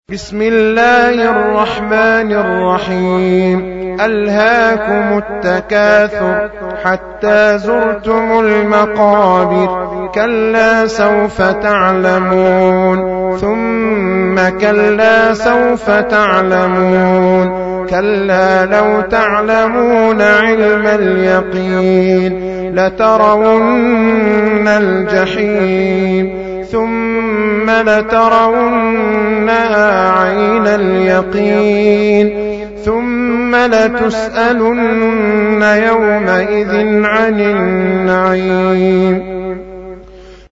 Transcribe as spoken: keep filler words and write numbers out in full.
بسم الله الرحمن الرحيم. ألهاكم التكاثر حتى زرتم المقابر. كلا سوف تعلمون ثم كلا سوف تعلمون. كلا لو تعلمون علم اليقين لترون الجحيم ثم لترونها عين اليقين ثم لتسألن يومئذ عن النعيم.